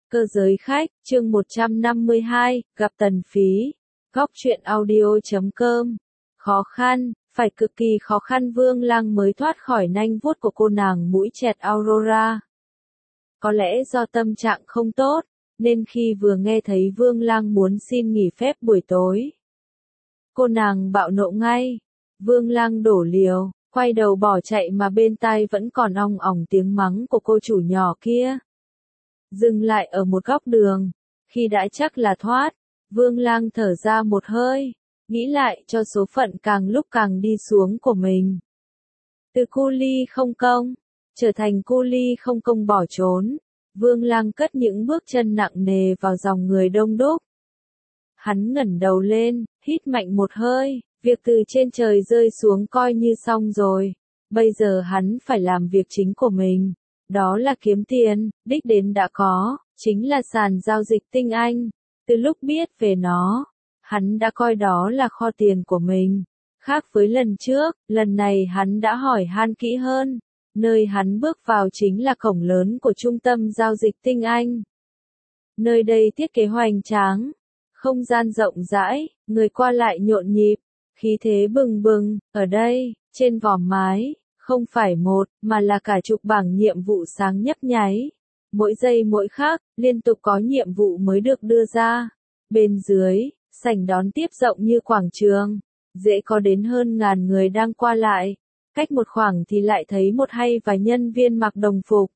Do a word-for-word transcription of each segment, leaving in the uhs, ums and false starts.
Cơ giới khách, chương một trăm năm mươi hai, gặp Tần Phí. Góc truyện audio chấm com. Khó khăn, phải cực kỳ khó khăn Vương Lăng mới thoát khỏi nanh vuốt của cô nàng mũi chẹt Aurora. Có lẽ do tâm trạng không tốt, nên khi vừa nghe thấy Vương Lăng muốn xin nghỉ phép buổi tối, cô nàng bạo nộ ngay. Vương Lăng đổ liều, quay đầu bỏ chạy mà bên tai vẫn còn ong ỏng tiếng mắng của cô chủ nhỏ kia. Dừng lại ở một góc đường, khi đã chắc là thoát, Vương Lăng thở ra một hơi, nghĩ lại cho số phận càng lúc càng đi xuống của mình. Từ cu li không công, trở thành cu li không công bỏ trốn, Vương Lăng cất những bước chân nặng nề vào dòng người đông đúc. Hắn ngẩng đầu lên, hít mạnh một hơi, việc từ trên trời rơi xuống coi như xong rồi, bây giờ hắn phải làm việc chính của mình. Đó là kiếm tiền, đích đến đã có, chính là sàn giao dịch Tinh Anh. Từ lúc biết về nó, hắn đã coi đó là kho tiền của mình. Khác với lần trước, lần này hắn đã hỏi han kỹ hơn. Nơi hắn bước vào chính là cổng lớn của trung tâm giao dịch Tinh Anh. Nơi đây thiết kế hoành tráng, không gian rộng rãi, người qua lại nhộn nhịp, khí thế bừng bừng. Ở đây, trên vòm mái, không phải một, mà là cả chục bảng nhiệm vụ sáng nhấp nháy. Mỗi giây mỗi khắc, liên tục có nhiệm vụ mới được đưa ra. Bên dưới, sảnh đón tiếp rộng như quảng trường, dễ có đến hơn ngàn người đang qua lại. Cách một khoảng thì lại thấy một hay vài nhân viên mặc đồng phục.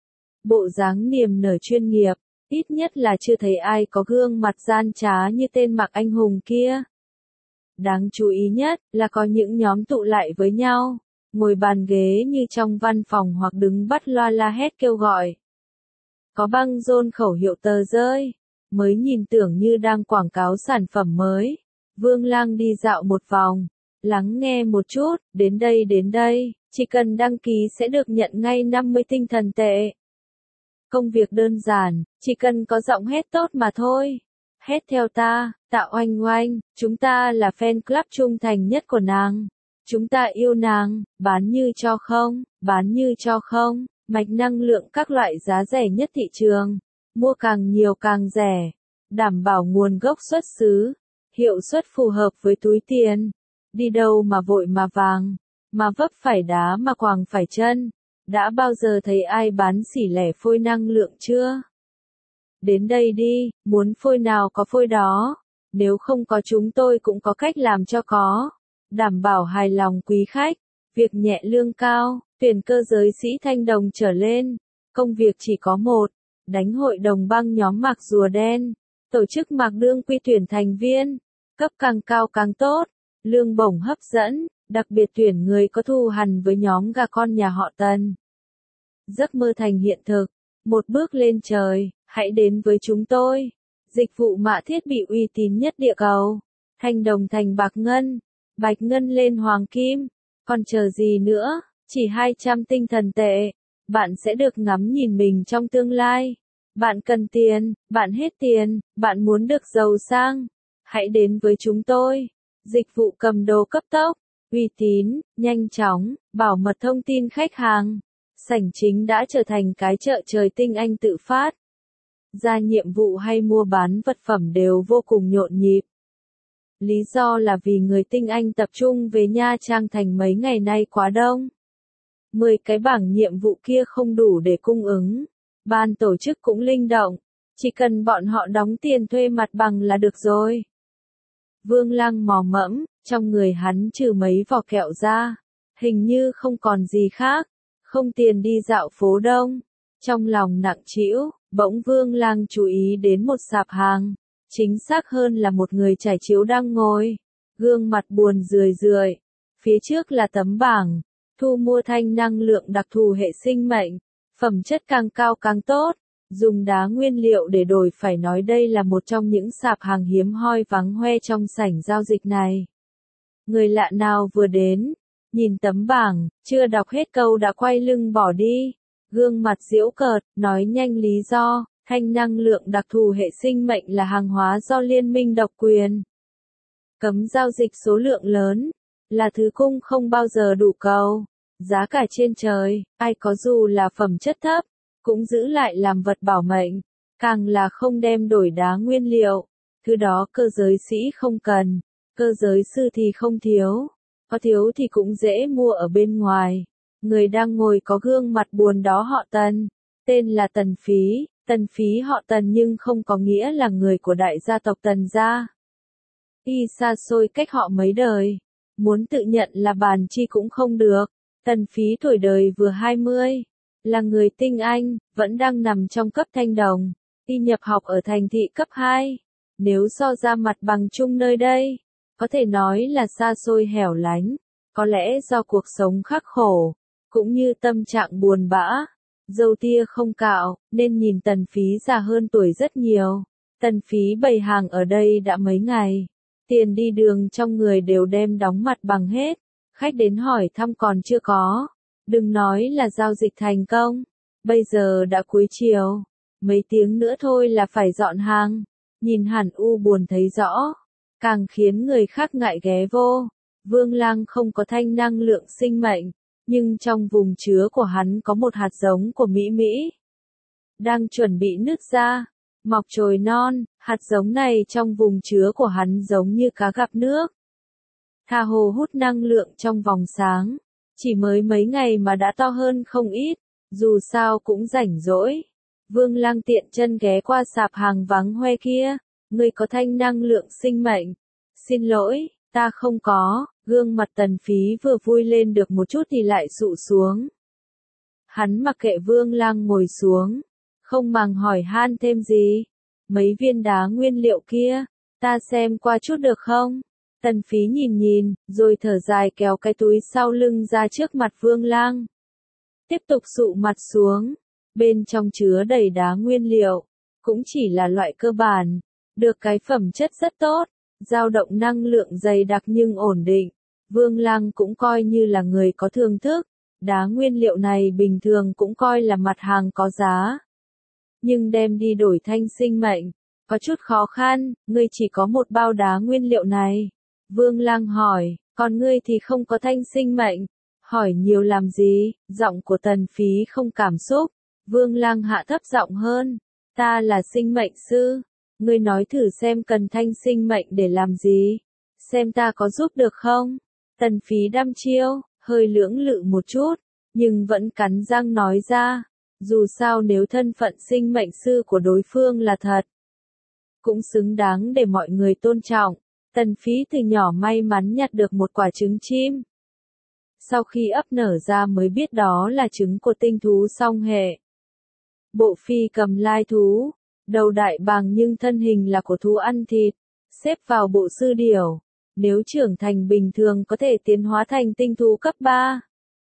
Bộ dáng niềm nở chuyên nghiệp, ít nhất là chưa thấy ai có gương mặt gian trá như tên mặc anh hùng kia. Đáng chú ý nhất là có những nhóm tụ lại với nhau, ngồi bàn ghế như trong văn phòng hoặc đứng bắt loa la hét kêu gọi. Có băng rôn khẩu hiệu tờ rơi, mới nhìn tưởng như đang quảng cáo sản phẩm mới. Vương Lăng đi dạo một vòng, lắng nghe một chút, đến đây đến đây, chỉ cần đăng ký sẽ được nhận ngay năm mươi tinh thần tệ. Công việc đơn giản, chỉ cần có giọng hét tốt mà thôi. Hét theo ta, Tạ Oanh Oanh, chúng ta là fan club trung thành nhất của nàng. Chúng ta yêu nàng, bán như cho không, bán như cho không, mạch năng lượng các loại giá rẻ nhất thị trường. Mua càng nhiều càng rẻ, đảm bảo nguồn gốc xuất xứ, hiệu suất phù hợp với túi tiền. Đi đâu mà vội mà vàng, mà vấp phải đá mà quàng phải chân. Đã bao giờ thấy ai bán xỉ lẻ phôi năng lượng chưa? Đến đây đi, muốn phôi nào có phôi đó. Nếu không có chúng tôi cũng có cách làm cho có. Đảm bảo hài lòng quý khách, việc nhẹ lương cao, tuyển cơ giới sĩ thanh đồng trở lên. Công việc chỉ có một, đánh hội đồng băng nhóm mặc rùa đen, tổ chức mặc đương quy tuyển thành viên, cấp càng cao càng tốt, lương bổng hấp dẫn, đặc biệt tuyển người có thù hằn với nhóm gà con nhà họ Tần. Giấc mơ thành hiện thực, một bước lên trời, hãy đến với chúng tôi. Dịch vụ mạ thiết bị uy tín nhất địa cầu, thanh đồng thành bạc ngân, bạch ngân lên hoàng kim, còn chờ gì nữa, chỉ hai trăm tinh thần tệ, bạn sẽ được ngắm nhìn mình trong tương lai. Bạn cần tiền, bạn hết tiền, bạn muốn được giàu sang, hãy đến với chúng tôi. Dịch vụ cầm đồ cấp tốc, uy tín, nhanh chóng, bảo mật thông tin khách hàng. Sảnh chính đã trở thành cái chợ trời Tinh Anh tự phát. Ra nhiệm vụ hay mua bán vật phẩm đều vô cùng nhộn nhịp. Lý do là vì người Tinh Anh tập trung về Nha Trang thành mấy ngày nay quá đông. mười cái bảng nhiệm vụ kia không đủ để cung ứng. Ban tổ chức cũng linh động, chỉ cần bọn họ đóng tiền thuê mặt bằng là được rồi. Vương Lăng mò mẫm, trong người hắn trừ mấy vỏ kẹo ra, hình như không còn gì khác, không tiền đi dạo phố đông. Trong lòng nặng trĩu, bỗng Vương Lăng chú ý đến một sạp hàng, chính xác hơn là một người trải chiếu đang ngồi, gương mặt buồn rười rượi, phía trước là tấm bảng, thu mua thanh năng lượng đặc thù hệ sinh mệnh, phẩm chất càng cao càng tốt, dùng đá nguyên liệu để đổi phải nói đây là một trong những sạp hàng hiếm hoi vắng hoe trong sảnh giao dịch này. Người lạ nào vừa đến, nhìn tấm bảng, chưa đọc hết câu đã quay lưng bỏ đi, gương mặt giễu cợt, nói nhanh lý do, thanh năng lượng đặc thù hệ sinh mệnh là hàng hóa do liên minh độc quyền. Cấm giao dịch số lượng lớn, là thứ cung không bao giờ đủ cầu, giá cả trên trời, ai có dù là phẩm chất thấp, cũng giữ lại làm vật bảo mệnh. càng là không đem đổi đá nguyên liệu. Thứ đó cơ giới sĩ không cần, cơ giới sư thì không thiếu, có thiếu thì cũng dễ mua ở bên ngoài. Người đang ngồi có gương mặt buồn đó họ Tần, tên là Tần Phí, Tần Phí họ Tần nhưng không có nghĩa là người của đại gia tộc Tần gia. Y xa xôi cách họ mấy đời, muốn tự nhận là bàn chi cũng không được. Tần Phí tuổi đời vừa hai mươi, là người tinh anh, vẫn đang nằm trong cấp thanh đồng. Y nhập học ở thành thị cấp hai. Nếu so ra mặt bằng chung nơi đây, có thể nói là xa xôi hẻo lánh. Có lẽ do cuộc sống khắc khổ, cũng như tâm trạng buồn bã, râu tia không cạo, nên nhìn Tần Phí già hơn tuổi rất nhiều. Tần Phí bày hàng ở đây đã mấy ngày, tiền đi đường trong người đều đem đóng mặt bằng hết. Khách đến hỏi thăm còn chưa có, đừng nói là giao dịch thành công. Bây giờ đã cuối chiều, mấy tiếng nữa thôi là phải dọn hàng. Nhìn Hàn U buồn thấy rõ, càng khiến người khác ngại ghé vô. Vương Lang không có thanh năng lượng sinh mệnh, nhưng trong vùng chứa của hắn có một hạt giống của Mỹ Mỹ. Đang chuẩn bị nứt ra, mọc chồi non, hạt giống này trong vùng chứa của hắn giống như cá gặp nước. Tha hồ hút năng lượng trong vòng sáng, chỉ mới mấy ngày mà đã to hơn không ít, dù sao cũng rảnh rỗi. Vương Lang tiện chân ghé qua sạp hàng vắng hoe kia, người có thanh năng lượng sinh mệnh. Xin lỗi, ta không có. Gương mặt Tần Phí vừa vui lên được một chút thì lại sụ xuống. Hắn mặc kệ Vương Lang ngồi xuống, không màng hỏi han thêm gì. Mấy viên đá nguyên liệu kia, ta xem qua chút được không? Tần Phí nhìn nhìn, rồi thở dài kéo cái túi sau lưng ra trước mặt Vương Lang. Tiếp tục sụ mặt xuống, bên trong chứa đầy đá nguyên liệu, cũng chỉ là loại cơ bản, được cái phẩm chất rất tốt, dao động năng lượng dày đặc nhưng ổn định. Vương Lang cũng coi như là người có thưởng thức, đá nguyên liệu này bình thường cũng coi là mặt hàng có giá. Nhưng đem đi đổi thanh sinh mệnh, có chút khó khăn. Ngươi chỉ có một bao đá nguyên liệu này. Vương Lang hỏi, còn ngươi thì không có thanh sinh mệnh. Hỏi nhiều làm gì? Giọng của Tần Phí không cảm xúc. Vương Lang hạ thấp giọng hơn, ta là sinh mệnh sư. Ngươi nói thử xem cần thanh sinh mệnh để làm gì? Xem ta có giúp được không? Tần Phí đăm chiêu, hơi lưỡng lự một chút, nhưng vẫn cắn răng nói ra. Dù sao nếu thân phận sinh mệnh sư của đối phương là thật, cũng xứng đáng để mọi người tôn trọng. Tần Phí từ nhỏ may mắn nhặt được một quả trứng chim. Sau khi ấp nở ra mới biết đó là trứng của tinh thú song hệ. Bộ phi cầm lai thú, đầu đại bàng nhưng thân hình là của thú ăn thịt, xếp vào bộ sư điểu. Nếu trưởng thành bình thường có thể tiến hóa thành tinh thú cấp ba.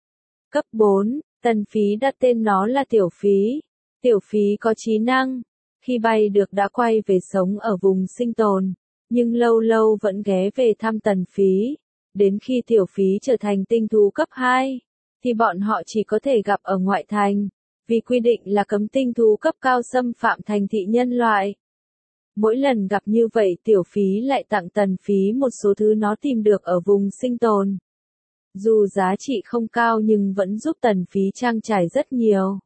Cấp bốn, Tần Phí đặt tên nó là Tiểu Phí. Tiểu Phí có trí năng, khi bay được đã quay về sống ở vùng sinh tồn, nhưng lâu lâu vẫn ghé về thăm Tần Phí. Đến khi Tiểu Phí trở thành tinh thú cấp hai, thì bọn họ chỉ có thể gặp ở ngoại thành, vì quy định là cấm tinh thú cấp cao xâm phạm thành thị nhân loại. Mỗi lần gặp như vậy Tiểu Phí lại tặng Tần Phí một số thứ nó tìm được ở vùng sinh tồn. Dù giá trị không cao nhưng vẫn giúp Tần Phí trang trải rất nhiều.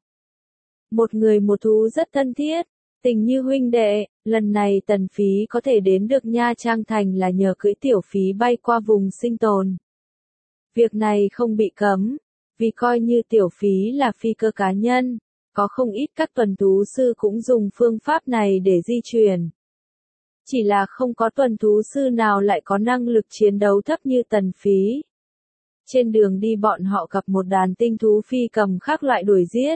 Một người một thú rất thân thiết, tình như huynh đệ. Lần này Tần Phí có thể đến được Nha Trang Thành là nhờ cưỡi Tiểu Phí bay qua vùng sinh tồn. Việc này không bị cấm, vì coi như Tiểu Phí là phi cơ cá nhân, có không ít các tuần thú sư cũng dùng phương pháp này để di chuyển. Chỉ là không có tuần thú sư nào lại có năng lực chiến đấu thấp như Tần Phí. Trên đường đi bọn họ gặp một đàn tinh thú phi cầm khác loại đuổi giết.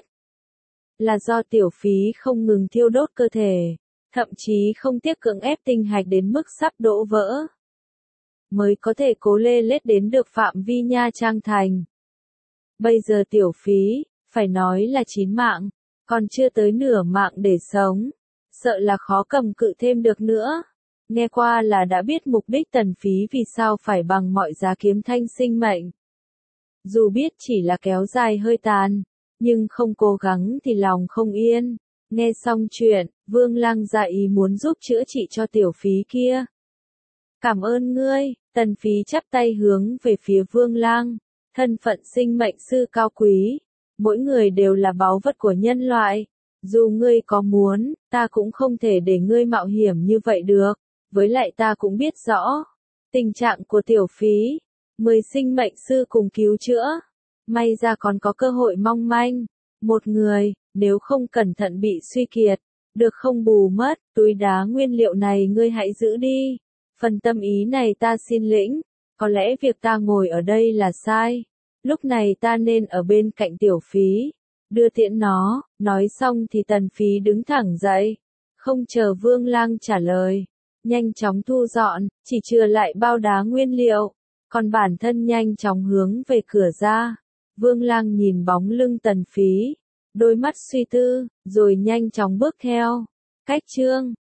Là do Tiểu Phí không ngừng thiêu đốt cơ thể, thậm chí không tiếc cưỡng ép tinh hạch đến mức sắp đổ vỡ, mới có thể cố lê lết đến được phạm vi Nha Trang Thành. Bây giờ Tiểu Phí, phải nói là chín mạng, còn chưa tới nửa mạng để sống. Sợ là khó cầm cự thêm được nữa. Nghe qua là đã biết mục đích Tần Phí vì sao phải bằng mọi giá kiếm thanh sinh mệnh. Dù biết chỉ là kéo dài hơi tàn, nhưng không cố gắng thì lòng không yên. Nghe xong chuyện, Vương Lang ra ý muốn giúp chữa trị cho Tiểu Phí kia. Cảm ơn ngươi. Tần Phí chắp tay hướng về phía Vương Lang. Thân phận sinh mệnh sư cao quý, mỗi người đều là báu vật của nhân loại. Dù ngươi có muốn, ta cũng không thể để ngươi mạo hiểm như vậy được, với lại ta cũng biết rõ tình trạng của tiểu phí, mười sinh mệnh sư cùng cứu chữa, may ra còn có cơ hội mong manh, một người, nếu không cẩn thận bị suy kiệt, được không bù mất, túi đá nguyên liệu này ngươi hãy giữ đi, phần tâm ý này ta xin lĩnh, có lẽ việc ta ngồi ở đây là sai, lúc này ta nên ở bên cạnh tiểu phí, đưa tiễn nó, nói xong thì Tần Phí đứng thẳng dậy, không chờ Vương Lang trả lời, nhanh chóng thu dọn, chỉ chừa lại bao đá nguyên liệu, còn bản thân nhanh chóng hướng về cửa ra. Vương Lang nhìn bóng lưng Tần Phí, đôi mắt suy tư, rồi nhanh chóng bước theo. Cách chương